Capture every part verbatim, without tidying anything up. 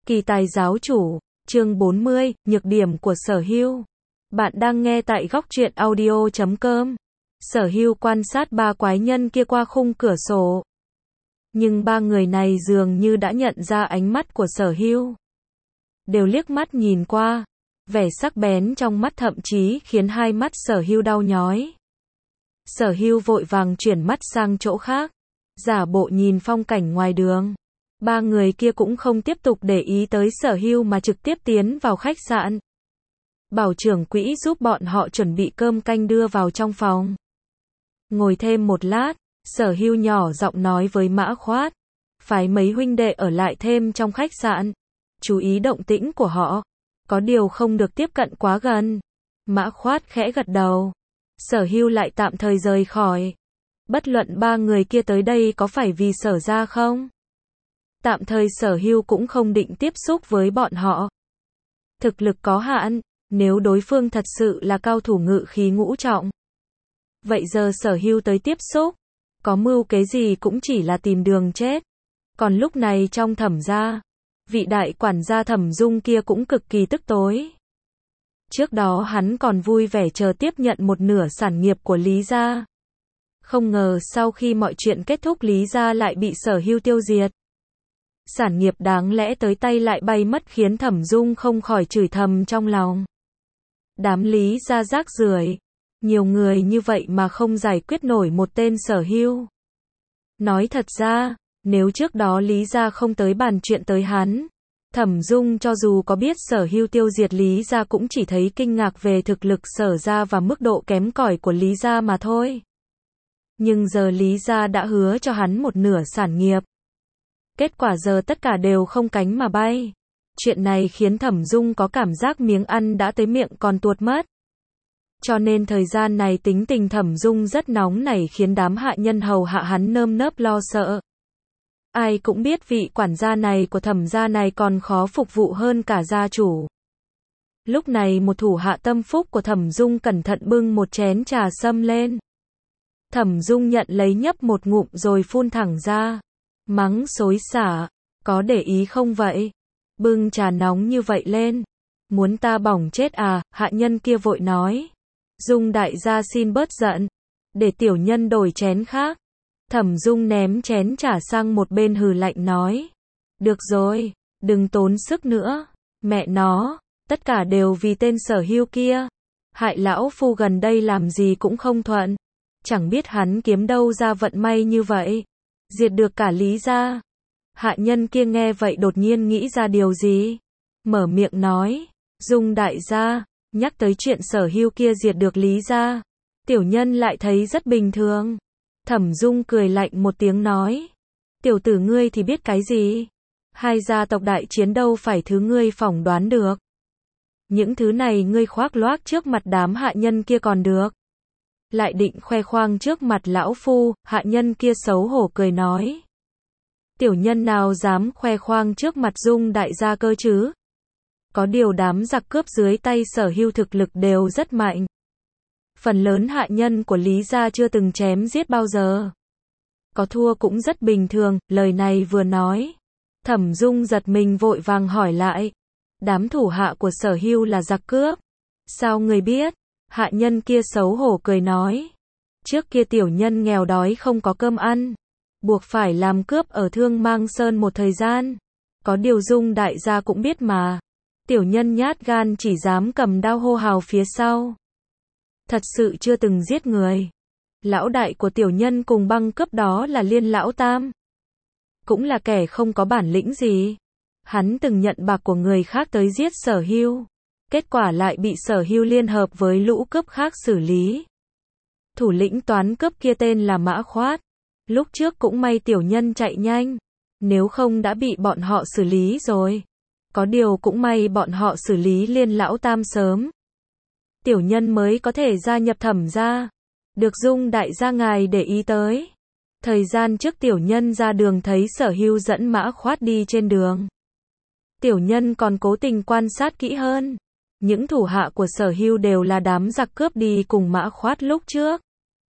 Kỳ tài giáo chủ, chương bốn mươi, nhược điểm của Sở Hưu. Bạn đang nghe tại góc truyện audio chấm com. Sở Hưu quan sát ba quái nhân kia qua khung cửa sổ. Nhưng ba người này dường như đã nhận ra ánh mắt của Sở Hưu. Đều liếc mắt nhìn qua, vẻ sắc bén trong mắt thậm chí khiến hai mắt Sở Hưu đau nhói. Sở Hưu vội vàng chuyển mắt sang chỗ khác, giả bộ nhìn phong cảnh ngoài đường. Ba người kia cũng không tiếp tục để ý tới Sở Hưu mà trực tiếp tiến vào khách sạn. Bảo trưởng quỹ giúp bọn họ chuẩn bị cơm canh đưa vào trong phòng. Ngồi thêm một lát, Sở Hưu nhỏ giọng nói với Mã Khoát, phái mấy huynh đệ ở lại thêm trong khách sạn, chú ý động tĩnh của họ, có điều không được tiếp cận quá gần. Mã Khoát khẽ gật đầu. Sở Hưu lại tạm thời rời khỏi. Bất luận ba người kia tới đây có phải vì Sở gia không? Tạm thời Sở Hưu cũng không định tiếp xúc với bọn họ. Thực lực có hạn, nếu đối phương thật sự là cao thủ ngự khí ngũ trọng. Vậy giờ Sở Hưu tới tiếp xúc, có mưu kế gì cũng chỉ là tìm đường chết. Còn lúc này trong Thẩm gia, vị đại quản gia Thẩm Dung kia cũng cực kỳ tức tối. Trước đó hắn còn vui vẻ chờ tiếp nhận một nửa sản nghiệp của Lý gia. Không ngờ sau khi mọi chuyện kết thúc Lý gia lại bị Sở Hưu tiêu diệt. Sản nghiệp đáng lẽ tới tay lại bay mất khiến Thẩm Dung không khỏi chửi thầm trong lòng. Đám Lý gia rác rưởi, nhiều người như vậy mà không giải quyết nổi một tên Sở Hưu. Nói thật ra, nếu trước đó Lý gia không tới bàn chuyện tới hắn, Thẩm Dung cho dù có biết Sở Hưu tiêu diệt Lý gia cũng chỉ thấy kinh ngạc về thực lực Sở gia và mức độ kém cỏi của Lý gia mà thôi. Nhưng giờ Lý gia đã hứa cho hắn một nửa sản nghiệp. Kết quả giờ tất cả đều không cánh mà bay. Chuyện này khiến Thẩm Dung có cảm giác miếng ăn đã tới miệng còn tuột mất. Cho nên thời gian này tính tình Thẩm Dung rất nóng nảy khiến đám hạ nhân hầu hạ hắn nơm nớp lo sợ. Ai cũng biết vị quản gia này của Thẩm gia này còn khó phục vụ hơn cả gia chủ. Lúc này một thủ hạ tâm phúc của Thẩm Dung cẩn thận bưng một chén trà sâm lên. Thẩm Dung nhận lấy nhấp một ngụm rồi phun thẳng ra. Mắng xối xả, có để ý không vậy? Bưng trà nóng như vậy lên. Muốn ta bỏng chết à? Hạ nhân kia vội nói. Dung đại gia xin bớt giận. Để tiểu nhân đổi chén khác. Thẩm Dung ném chén trà sang một bên hừ lạnh nói. Được rồi, đừng tốn sức nữa. Mẹ nó, tất cả đều vì tên Sở Hưu kia. Hại lão phu gần đây làm gì cũng không thuận. Chẳng biết hắn kiếm đâu ra vận may như vậy. Diệt được cả Lý gia. Hạ nhân kia nghe vậy đột nhiên nghĩ ra điều gì. Mở miệng nói. Dung đại gia, nhắc tới chuyện Sở Hưu kia diệt được Lý gia. Tiểu nhân lại thấy rất bình thường. Thẩm Dung cười lạnh một tiếng nói. Tiểu tử ngươi thì biết cái gì? Hai gia tộc đại chiến đâu phải thứ ngươi phỏng đoán được. Những thứ này ngươi khoác loác trước mặt đám hạ nhân kia còn được. Lại định khoe khoang trước mặt lão phu, hạ nhân kia xấu hổ cười nói. Tiểu nhân nào dám khoe khoang trước mặt Dung đại gia cơ chứ? Có điều đám giặc cướp dưới tay Sở Hưu thực lực đều rất mạnh. Phần lớn hạ nhân của Lý gia chưa từng chém giết bao giờ. Có thua cũng rất bình thường, lời này vừa nói. Thẩm Dung giật mình vội vàng hỏi lại. Đám thủ hạ của Sở Hưu là giặc cướp. Sao người biết? Hạ nhân kia xấu hổ cười nói. Trước kia tiểu nhân nghèo đói không có cơm ăn. Buộc phải làm cướp ở Thương Mang Sơn một thời gian. Có điều Dung đại gia cũng biết mà. Tiểu nhân nhát gan chỉ dám cầm đao hô hào phía sau. Thật sự chưa từng giết người. Lão đại của tiểu nhân cùng băng cướp đó là Liên lão tam. Cũng là kẻ không có bản lĩnh gì. Hắn từng nhận bạc của người khác tới giết Sở Hưu. Kết quả lại bị Sở Hưu liên hợp với lũ cướp khác xử lý. Thủ lĩnh toán cướp kia tên là Mã Khoát. Lúc trước cũng may tiểu nhân chạy nhanh. Nếu không đã bị bọn họ xử lý rồi. Có điều cũng may bọn họ xử lý Liên lão tam sớm. Tiểu nhân mới có thể gia nhập Thẩm gia. Được Dung đại gia ngài để ý tới. Thời gian trước tiểu nhân ra đường thấy Sở Hưu dẫn Mã Khoát đi trên đường. Tiểu nhân còn cố tình quan sát kỹ hơn. Những thủ hạ của Sở Hưu đều là đám giặc cướp đi cùng Mã Khoát lúc trước.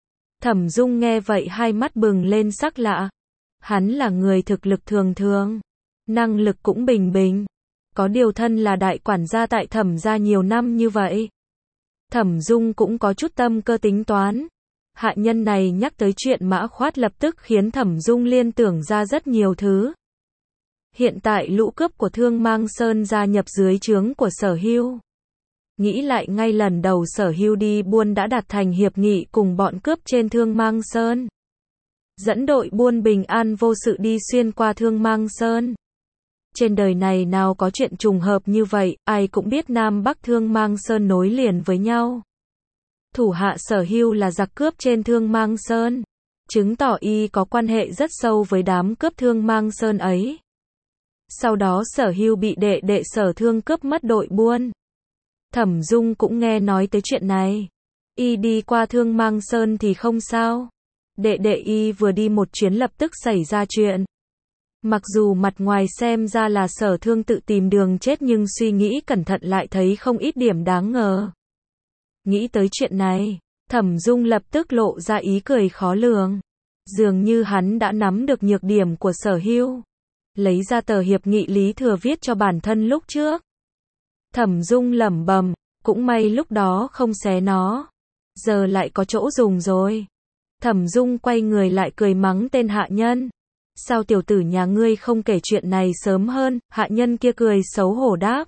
Thẩm Dung nghe vậy hai mắt bừng lên sắc lạ. Hắn là người thực lực thường thường. Năng lực cũng bình bình. Có điều thân là đại quản gia tại Thẩm gia nhiều năm như vậy. Thẩm Dung cũng có chút tâm cơ tính toán. Hạ nhân này nhắc tới chuyện Mã Khoát lập tức khiến Thẩm Dung liên tưởng ra rất nhiều thứ. Hiện tại lũ cướp của Thương Mang Sơn gia nhập dưới trướng của Sở Hưu. Nghĩ lại ngay lần đầu Sở Hưu đi buôn đã đạt thành hiệp nghị cùng bọn cướp trên Thương Mang Sơn. Dẫn đội buôn bình an vô sự đi xuyên qua Thương Mang Sơn. Trên đời này nào có chuyện trùng hợp như vậy, ai cũng biết Nam Bắc Thương Mang Sơn nối liền với nhau. Thủ hạ Sở Hưu là giặc cướp trên Thương Mang Sơn, chứng tỏ y có quan hệ rất sâu với đám cướp Thương Mang Sơn ấy. Sau đó Sở Hưu bị đệ đệ Sở Thương cướp mất đội buôn. Thẩm Dung cũng nghe nói tới chuyện này. Y đi qua Thương Mang Sơn thì không sao. Đệ đệ y vừa đi một chuyến lập tức xảy ra chuyện. Mặc dù mặt ngoài xem ra là Sở Thương tự tìm đường chết nhưng suy nghĩ cẩn thận lại thấy không ít điểm đáng ngờ. Nghĩ tới chuyện này, Thẩm Dung lập tức lộ ra ý cười khó lường. Dường như hắn đã nắm được nhược điểm của Sở Hưu. Lấy ra tờ hiệp nghị Lý Thừa viết cho bản thân lúc trước. Thẩm Dung lẩm bẩm, cũng may lúc đó không xé nó. Giờ lại có chỗ dùng rồi. Thẩm Dung quay người lại cười mắng tên hạ nhân. Sao tiểu tử nhà ngươi không kể chuyện này sớm hơn? Hạ nhân kia cười xấu hổ đáp.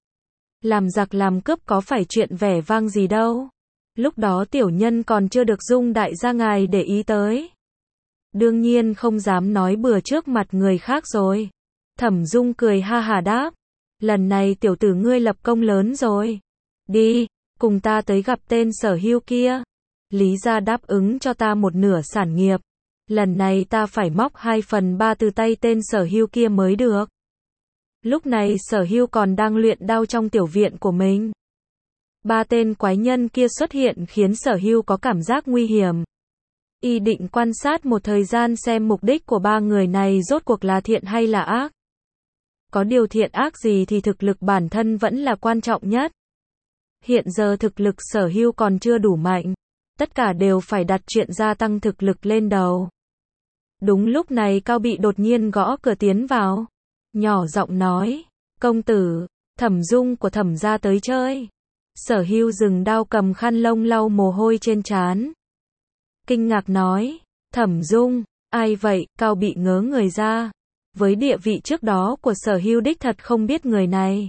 Làm giặc làm cướp có phải chuyện vẻ vang gì đâu. Lúc đó tiểu nhân còn chưa được Dung đại gia ngài để ý tới. Đương nhiên không dám nói bừa trước mặt người khác rồi. Thẩm Dung cười ha hà đáp. Lần này tiểu tử ngươi lập công lớn rồi. Đi, cùng ta tới gặp tên Sở Hưu kia. Lý gia đáp ứng cho ta một nửa sản nghiệp. Lần này ta phải móc hai phần ba từ tay tên Sở Hưu kia mới được. Lúc này Sở Hưu còn đang luyện đao trong tiểu viện của mình. Ba tên quái nhân kia xuất hiện khiến Sở Hưu có cảm giác nguy hiểm. Y định quan sát một thời gian xem mục đích của ba người này rốt cuộc là thiện hay là ác. Có điều thiện ác gì thì thực lực bản thân vẫn là quan trọng nhất. Hiện giờ thực lực Sở Hưu còn chưa đủ mạnh. Tất cả đều phải đặt chuyện gia tăng thực lực lên đầu. Đúng lúc này Cao Bị đột nhiên gõ cửa tiến vào. Nhỏ giọng nói, công tử, Thẩm Dung của Thẩm gia tới chơi. Sở Hưu dừng đao cầm khăn lông lau mồ hôi trên trán. Kinh ngạc nói, Thẩm Dung, ai vậy? Cao Bị ngớ người ra. Với địa vị trước đó của Sở Hưu đích thật không biết người này.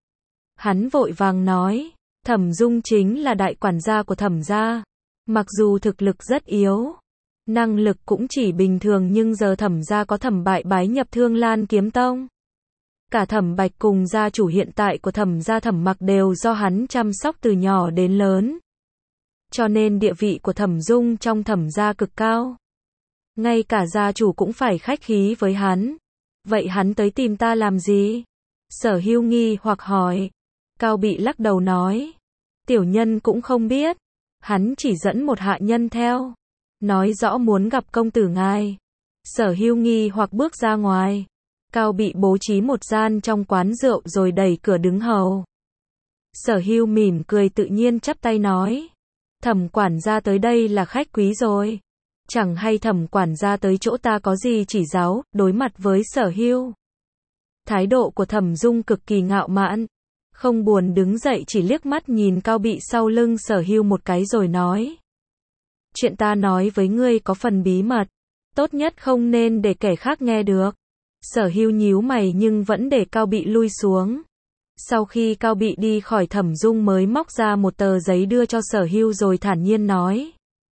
Hắn vội vàng nói, Thẩm Dung chính là đại quản gia của Thẩm gia. Mặc dù thực lực rất yếu, năng lực cũng chỉ bình thường nhưng giờ Thẩm gia có Thẩm Bại bái nhập Thương Lan Kiếm Tông. Cả Thẩm Bạch cùng gia chủ hiện tại của Thẩm gia Thẩm Mặc đều do hắn chăm sóc từ nhỏ đến lớn. Cho nên địa vị của Thẩm Dung trong Thẩm gia cực cao. Ngay cả gia chủ cũng phải khách khí với hắn. Vậy hắn tới tìm ta làm gì? Sở Hưu nghi hoặc hỏi. Cao Bị lắc đầu nói. Tiểu nhân cũng không biết. Hắn chỉ dẫn một hạ nhân theo. Nói rõ muốn gặp công tử ngài. Sở Hưu nghi hoặc bước ra ngoài. Cao Bị bố trí một gian trong quán rượu rồi đẩy cửa đứng hầu. Sở Hưu mỉm cười tự nhiên chắp tay nói. Thẩm quản gia tới đây là khách quý rồi. Chẳng hay Thẩm quản gia tới chỗ ta có gì chỉ giáo. Đối mặt với Sở Hưu, thái độ của Thẩm Dung cực kỳ ngạo mạn. Không buồn đứng dậy chỉ liếc mắt nhìn Cao Bị sau lưng Sở Hưu một cái rồi nói. Chuyện ta nói với ngươi có phần bí mật. Tốt nhất không nên để kẻ khác nghe được. Sở Hưu nhíu mày nhưng vẫn để Cao Bị lui xuống. Sau khi Cao Bị đi khỏi Thẩm Dung mới móc ra một tờ giấy đưa cho Sở Hưu rồi thản nhiên nói.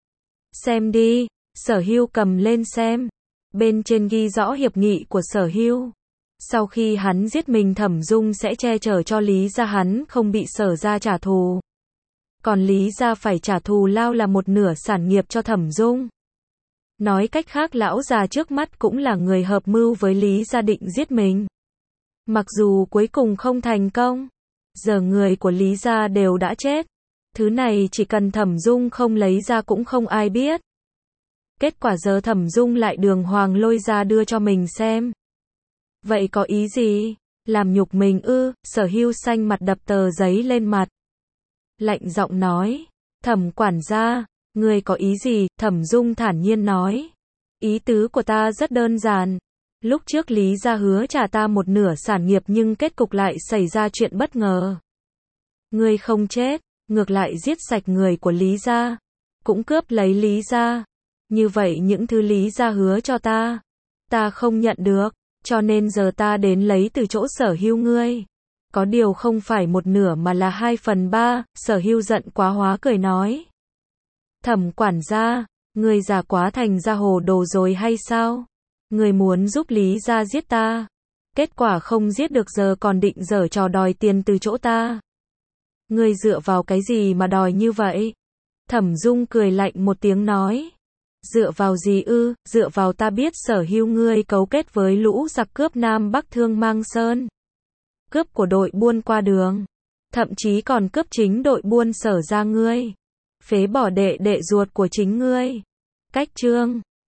Xem đi. Sở Hưu cầm lên xem. Bên trên ghi rõ hiệp nghị của Sở Hưu. Sau khi hắn giết mình Thẩm Dung sẽ che chở cho Lý gia hắn không bị Sở gia trả thù. Còn Lý gia phải trả thù lao là một nửa sản nghiệp cho Thẩm Dung. Nói cách khác lão già trước mắt cũng là người hợp mưu với Lý gia định giết mình. Mặc dù cuối cùng không thành công. Giờ người của Lý gia đều đã chết. Thứ này chỉ cần Thẩm Dung không lấy ra cũng không ai biết. Kết quả giờ Thẩm Dung lại đường hoàng lôi ra đưa cho mình xem. Vậy có ý gì? Làm nhục mình ư? Sở Hưu xanh mặt đập tờ giấy lên mặt. Lạnh giọng nói. Thẩm quản gia, ngươi có ý gì? Thẩm Dung thản nhiên nói. Ý tứ của ta rất đơn giản. Lúc trước Lý gia hứa trả ta một nửa sản nghiệp nhưng kết cục lại xảy ra chuyện bất ngờ. Ngươi không chết, ngược lại giết sạch người của Lý gia, cũng cướp lấy Lý gia. Như vậy những thứ Lý gia hứa cho ta, ta không nhận được, cho nên giờ ta đến lấy từ chỗ Sở Hưu ngươi. Có điều không phải một nửa mà là hai phần ba, Sở Hưu giận quá hóa cười nói. Thẩm quản gia, ngươi già quá thành ra hồ đồ rồi hay sao? Ngươi muốn giúp Lý gia giết ta, kết quả không giết được giờ còn định giở trò đòi tiền từ chỗ ta. Ngươi dựa vào cái gì mà đòi như vậy? Thẩm Dung cười lạnh một tiếng nói. Dựa vào gì ư? Dựa vào ta biết Sở Hưu ngươi cấu kết với lũ giặc cướp Nam Bắc Thương Mang Sơn, cướp của đội buôn qua đường, thậm chí còn cướp chính đội buôn Sở gia ngươi, phế bỏ đệ đệ ruột của chính ngươi. Cách chương